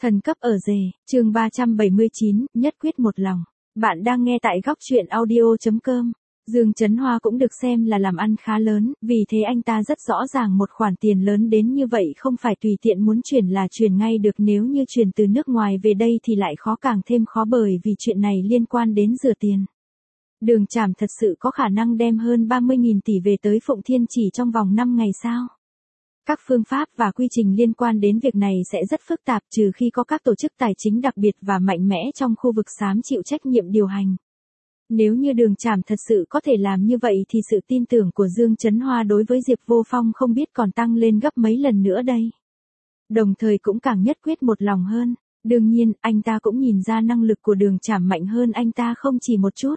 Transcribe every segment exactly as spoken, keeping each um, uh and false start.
Thần cấp ở rể, chương ba trăm bảy mươi chín, nhất quyết một lòng. Bạn đang nghe tại góc truyện audio.com. Dương Chấn Hoa cũng được xem là làm ăn khá lớn, vì thế anh ta rất rõ ràng một khoản tiền lớn đến như vậy không phải tùy tiện muốn chuyển là chuyển ngay được, nếu như chuyển từ nước ngoài về đây thì lại khó càng thêm khó, bởi vì chuyện này liên quan đến rửa tiền. Đường Trảm thật sự có khả năng đem hơn ba mươi nghìn tỷ về tới Phụng Thiên chỉ trong vòng năm ngày sao? Các phương pháp và quy trình liên quan đến việc này sẽ rất phức tạp, trừ khi có các tổ chức tài chính đặc biệt và mạnh mẽ trong khu vực xám chịu trách nhiệm điều hành. Nếu như Đường Trảm thật sự có thể làm như vậy thì sự tin tưởng của Dương Chấn Hoa đối với Diệp Vô Phong không biết còn tăng lên gấp mấy lần nữa đây. Đồng thời cũng càng nhất quyết một lòng hơn. Đương nhiên, anh ta cũng nhìn ra năng lực của Đường Trảm mạnh hơn anh ta không chỉ một chút.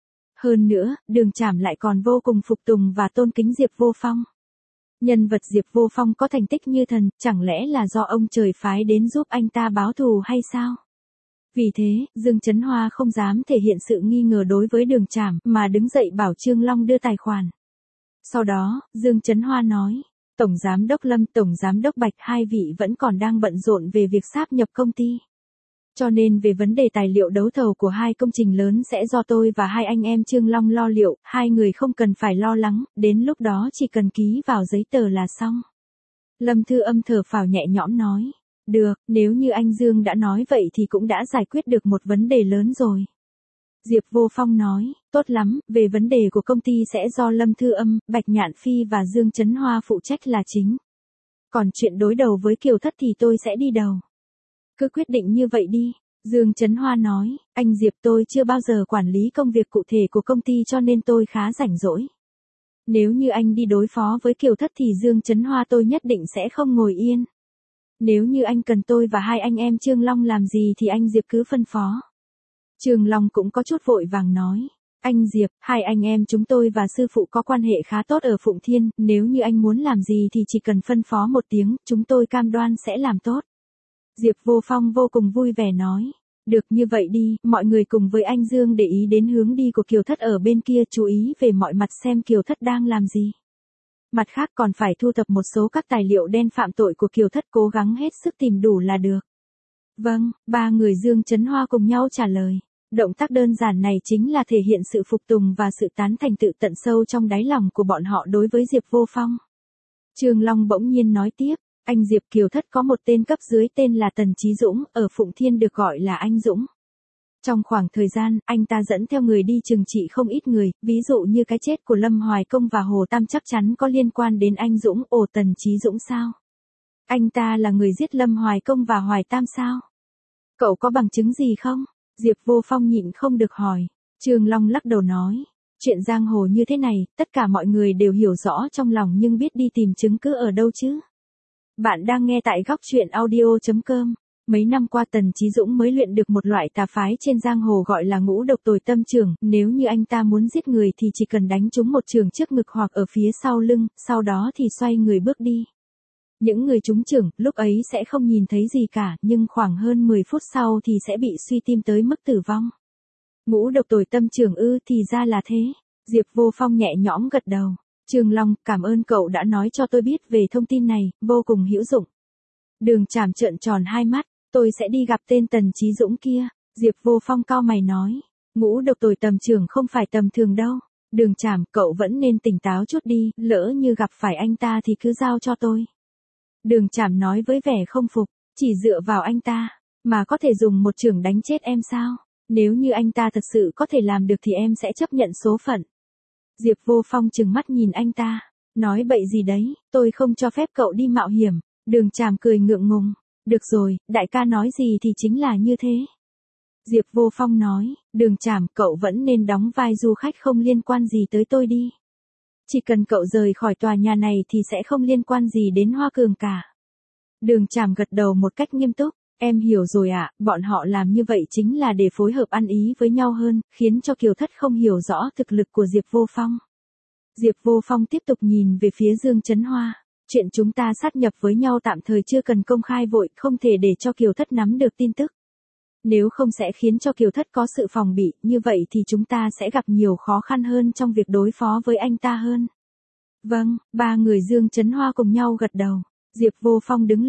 Hơn nữa, Đường Trảm lại còn vô cùng phục tùng và tôn kính Diệp Vô Phong. Nhân vật Diệp Vô Phong có thành tích như thần, chẳng lẽ là do ông trời phái đến giúp anh ta báo thù hay sao? Vì thế, Dương Chấn Hoa không dám thể hiện sự nghi ngờ đối với Đường Trảm, mà đứng dậy bảo Trương Long đưa tài khoản. Sau đó, Dương Chấn Hoa nói, Tổng Giám đốc Lâm, Tổng Giám đốc Bạch, hai vị vẫn còn đang bận rộn về việc sáp nhập công ty. Cho nên về vấn đề tài liệu đấu thầu của hai công trình lớn sẽ do tôi và hai anh em Trương Long lo liệu, hai người không cần phải lo lắng, đến lúc đó chỉ cần ký vào giấy tờ là xong. Lâm Thư Âm thở phào nhẹ nhõm nói, được, nếu như anh Dương đã nói vậy thì cũng đã giải quyết được một vấn đề lớn rồi. Diệp Vô Phong nói, tốt lắm, về vấn đề của công ty sẽ do Lâm Thư Âm, Bạch Nhạn Phi và Dương Chấn Hoa phụ trách là chính. Còn chuyện đối đầu với Kiều Thất thì tôi sẽ đi đầu. Cứ quyết định như vậy đi. Dương Chấn Hoa nói, anh Diệp, tôi chưa bao giờ quản lý công việc cụ thể của công ty cho nên tôi khá rảnh rỗi. Nếu như anh đi đối phó với Kiều Thất thì Dương Chấn Hoa tôi nhất định sẽ không ngồi yên. Nếu như anh cần tôi và hai anh em Trương Long làm gì thì anh Diệp cứ phân phó. Trương Long cũng có chút vội vàng nói, anh Diệp, hai anh em chúng tôi và sư phụ có quan hệ khá tốt ở Phụng Thiên, nếu như anh muốn làm gì thì chỉ cần phân phó một tiếng, chúng tôi cam đoan sẽ làm tốt. Diệp Vô Phong vô cùng vui vẻ nói, được như vậy đi, mọi người cùng với anh Dương để ý đến hướng đi của Kiều Thất ở bên kia, chú ý về mọi mặt xem Kiều Thất đang làm gì. Mặt khác còn phải thu thập một số các tài liệu đen phạm tội của Kiều Thất, cố gắng hết sức tìm đủ là được. Vâng, ba người Dương Chấn Hoa cùng nhau trả lời. Động tác đơn giản này chính là thể hiện sự phục tùng và sự tán thành tự tận sâu trong đáy lòng của bọn họ đối với Diệp Vô Phong. Trương Long bỗng nhiên nói tiếp, anh Diệp, Kiều Thất có một tên cấp dưới tên là Tần Chí Dũng, ở Phụng Thiên được gọi là anh Dũng. Trong khoảng thời gian, anh ta dẫn theo người đi trừng trị không ít người, ví dụ như cái chết của Lâm Hoài Công và Hồ Tam chắc chắn có liên quan đến anh Dũng. Ồ, Tần Chí Dũng sao? Anh ta là người giết Lâm Hoài Công và Hoài Tam sao? Cậu có bằng chứng gì không? Diệp Vô Phong nhịn không được hỏi. Trương Long lắc đầu nói, chuyện giang hồ như thế này, tất cả mọi người đều hiểu rõ trong lòng nhưng biết đi tìm chứng cứ ở đâu chứ? Bạn đang nghe tại góc truyện audio.com. Mấy năm qua Tần Chí Dũng mới luyện được một loại tà phái trên giang hồ gọi là ngũ độc tồi tâm chưởng, nếu như anh ta muốn giết người thì chỉ cần đánh trúng một chưởng trước ngực hoặc ở phía sau lưng, sau đó thì xoay người bước đi. Những người trúng chưởng, lúc ấy sẽ không nhìn thấy gì cả, nhưng khoảng hơn mười phút sau thì sẽ bị suy tim tới mức tử vong. Ngũ độc tồi tâm chưởng ư, thì ra là thế. Diệp Vô Phong nhẹ nhõm gật đầu. Trương Long, cảm ơn cậu đã nói cho tôi biết về thông tin này, vô cùng hữu dụng. Đường Trảm trợn tròn hai mắt, tôi sẽ đi gặp tên Tần Chí Dũng kia. Diệp Vô Phong cau mày nói, ngũ độc tồi tầm chưởng không phải tầm thường đâu. Đường Trảm, cậu vẫn nên tỉnh táo chút đi, lỡ như gặp phải anh ta thì cứ giao cho tôi. Đường Trảm nói với vẻ không phục, chỉ dựa vào anh ta, mà có thể dùng một chưởng đánh chết em sao? Nếu như anh ta thật sự có thể làm được thì em sẽ chấp nhận số phận. Diệp Vô Phong trừng mắt nhìn anh ta, nói bậy gì đấy, tôi không cho phép cậu đi mạo hiểm. Đường Trảm cười ngượng ngùng, được rồi, đại ca nói gì thì chính là như thế. Diệp Vô Phong nói, Đường Trảm, cậu vẫn nên đóng vai du khách không liên quan gì tới tôi đi. Chỉ cần cậu rời khỏi tòa nhà này thì sẽ không liên quan gì đến Hoa Cường cả. Đường Trảm gật đầu một cách nghiêm túc, em hiểu rồi ạ, bọn họ làm như vậy chính là để phối hợp ăn ý với nhau hơn, khiến cho Kiều Thất không hiểu rõ thực lực của Diệp Vô Phong. Diệp Vô Phong tiếp tục nhìn về phía Dương Chấn Hoa, chuyện chúng ta sát nhập với nhau tạm thời chưa cần công khai vội, không thể để cho Kiều Thất nắm được tin tức. Nếu không sẽ khiến cho Kiều Thất có sự phòng bị, như vậy thì chúng ta sẽ gặp nhiều khó khăn hơn trong việc đối phó với anh ta hơn. Vâng, ba người Dương Chấn Hoa cùng nhau gật đầu. Diệp Vô Phong đứng lên,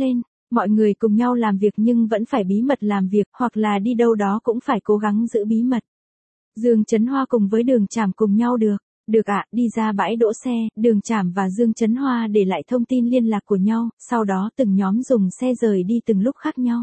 Mọi người cùng nhau làm việc nhưng vẫn phải bí mật làm việc, hoặc là đi đâu đó cũng phải cố gắng giữ bí mật. Dương Chấn Hoa cùng với Đường Trảm cùng nhau được. Được ạ, đi ra bãi đỗ xe, Đường Trảm và Dương Chấn Hoa để lại thông tin liên lạc của nhau, sau đó từng nhóm dùng xe rời đi từng lúc khác nhau.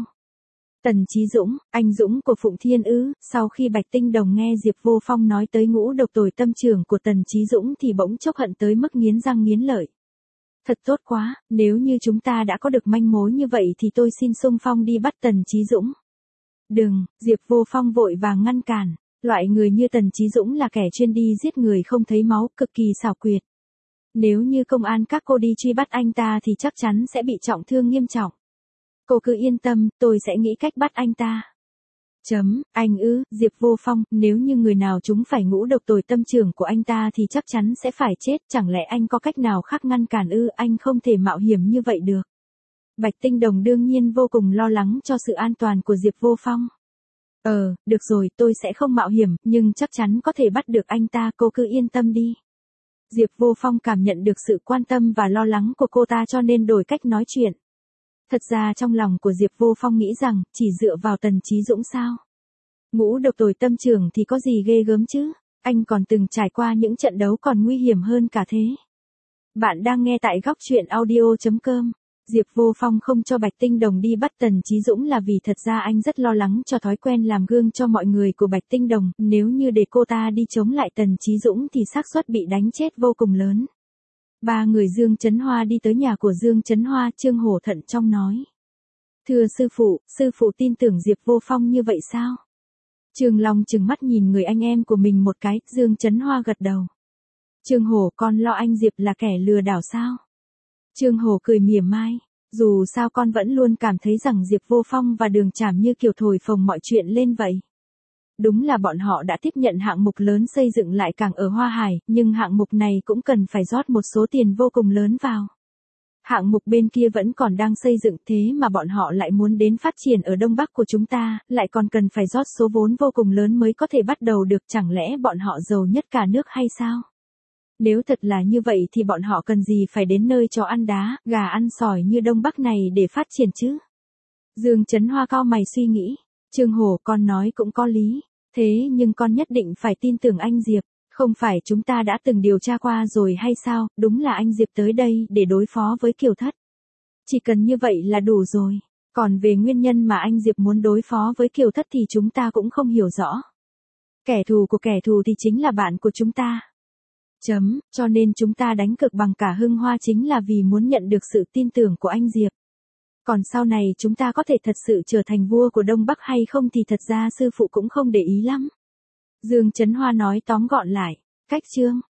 Tần Chí Dũng, anh Dũng của Phụng Thiên ư? Sau khi Bạch Tinh Đồng nghe Diệp Vô Phong nói tới ngũ độc tồi tâm trưởng của Tần Chí Dũng thì bỗng chốc hận tới mức nghiến răng nghiến lợi. Thật tốt quá, nếu như chúng ta đã có được manh mối như vậy thì tôi xin xung phong đi bắt Tần Chí Dũng. Đừng, Diệp Vô Phong vội vàng ngăn cản. Loại người như Tần Chí Dũng là kẻ chuyên đi giết người không thấy máu, cực kỳ xảo quyệt. Nếu như công an các cô đi truy bắt anh ta thì chắc chắn sẽ bị trọng thương nghiêm trọng. Cô cứ yên tâm, tôi sẽ nghĩ cách bắt anh ta. Chấm, anh ư, Diệp Vô Phong, nếu như người nào chúng phải ngũ độc tồi tâm trưởng của anh ta thì chắc chắn sẽ phải chết, chẳng lẽ anh có cách nào khác ngăn cản ư? Anh không thể mạo hiểm như vậy được. Bạch Tinh Đồng đương nhiên vô cùng lo lắng cho sự an toàn của Diệp Vô Phong. Ờ, được rồi, tôi sẽ không mạo hiểm, nhưng chắc chắn có thể bắt được anh ta, cô cứ yên tâm đi. Diệp Vô Phong cảm nhận được sự quan tâm và lo lắng của cô ta cho nên đổi cách nói chuyện. Thật ra trong lòng của Diệp Vô Phong nghĩ rằng, chỉ dựa vào Tần Chí Dũng sao? Ngũ độc tồi tâm trưởng thì có gì ghê gớm chứ? Anh còn từng trải qua những trận đấu còn nguy hiểm hơn cả thế. Bạn đang nghe tại góc truyện audio chấm com. Diệp Vô Phong không cho Bạch Tinh Đồng đi bắt Tần Chí Dũng là vì thật ra anh rất lo lắng cho thói quen làm gương cho mọi người của Bạch Tinh Đồng, nếu như để cô ta đi chống lại Tần Chí Dũng thì xác suất bị đánh chết vô cùng lớn. Ba người Dương Chấn Hoa đi tới nhà của Dương Chấn Hoa, Trương Hổ thận trọng nói. Thưa sư phụ, sư phụ tin tưởng Diệp Vô Phong như vậy sao? Trương Long trừng mắt nhìn người anh em của mình một cái, Dương Chấn Hoa gật đầu. Trương Hổ, con lo anh Diệp là kẻ lừa đảo sao? Trương Hổ cười mỉa mai, dù sao con vẫn luôn cảm thấy rằng Diệp Vô Phong và Đường Trảm như kiểu thổi phồng mọi chuyện lên vậy. Đúng là bọn họ đã tiếp nhận hạng mục lớn xây dựng lại cảng ở Hoa Hải, nhưng hạng mục này cũng cần phải rót một số tiền vô cùng lớn vào. Hạng mục bên kia vẫn còn đang xây dựng thế mà bọn họ lại muốn đến phát triển ở Đông Bắc của chúng ta, lại còn cần phải rót số vốn vô cùng lớn mới có thể bắt đầu được, chẳng lẽ bọn họ giàu nhất cả nước hay sao? Nếu thật là như vậy thì bọn họ cần gì phải đến nơi chó ăn đá, gà ăn sỏi như Đông Bắc này để phát triển chứ? Dương Chấn Hoa cau mày suy nghĩ. Trương Hổ, con nói cũng có lý. Thế nhưng con nhất định phải tin tưởng anh Diệp. Không phải chúng ta đã từng điều tra qua rồi hay sao? Đúng là anh Diệp tới đây để đối phó với Kiều Thất. Chỉ cần như vậy là đủ rồi. Còn về nguyên nhân mà anh Diệp muốn đối phó với Kiều Thất thì chúng ta cũng không hiểu rõ. Kẻ thù của kẻ thù thì chính là bạn của chúng ta. Chấm, cho nên chúng ta đánh cược bằng cả Hưng Hoa chính là vì muốn nhận được sự tin tưởng của anh Diệp. Còn sau này chúng ta có thể thật sự trở thành vua của Đông Bắc hay không thì thật ra sư phụ cũng không để ý lắm. Dương Chấn Hoa nói tóm gọn lại, cách chương.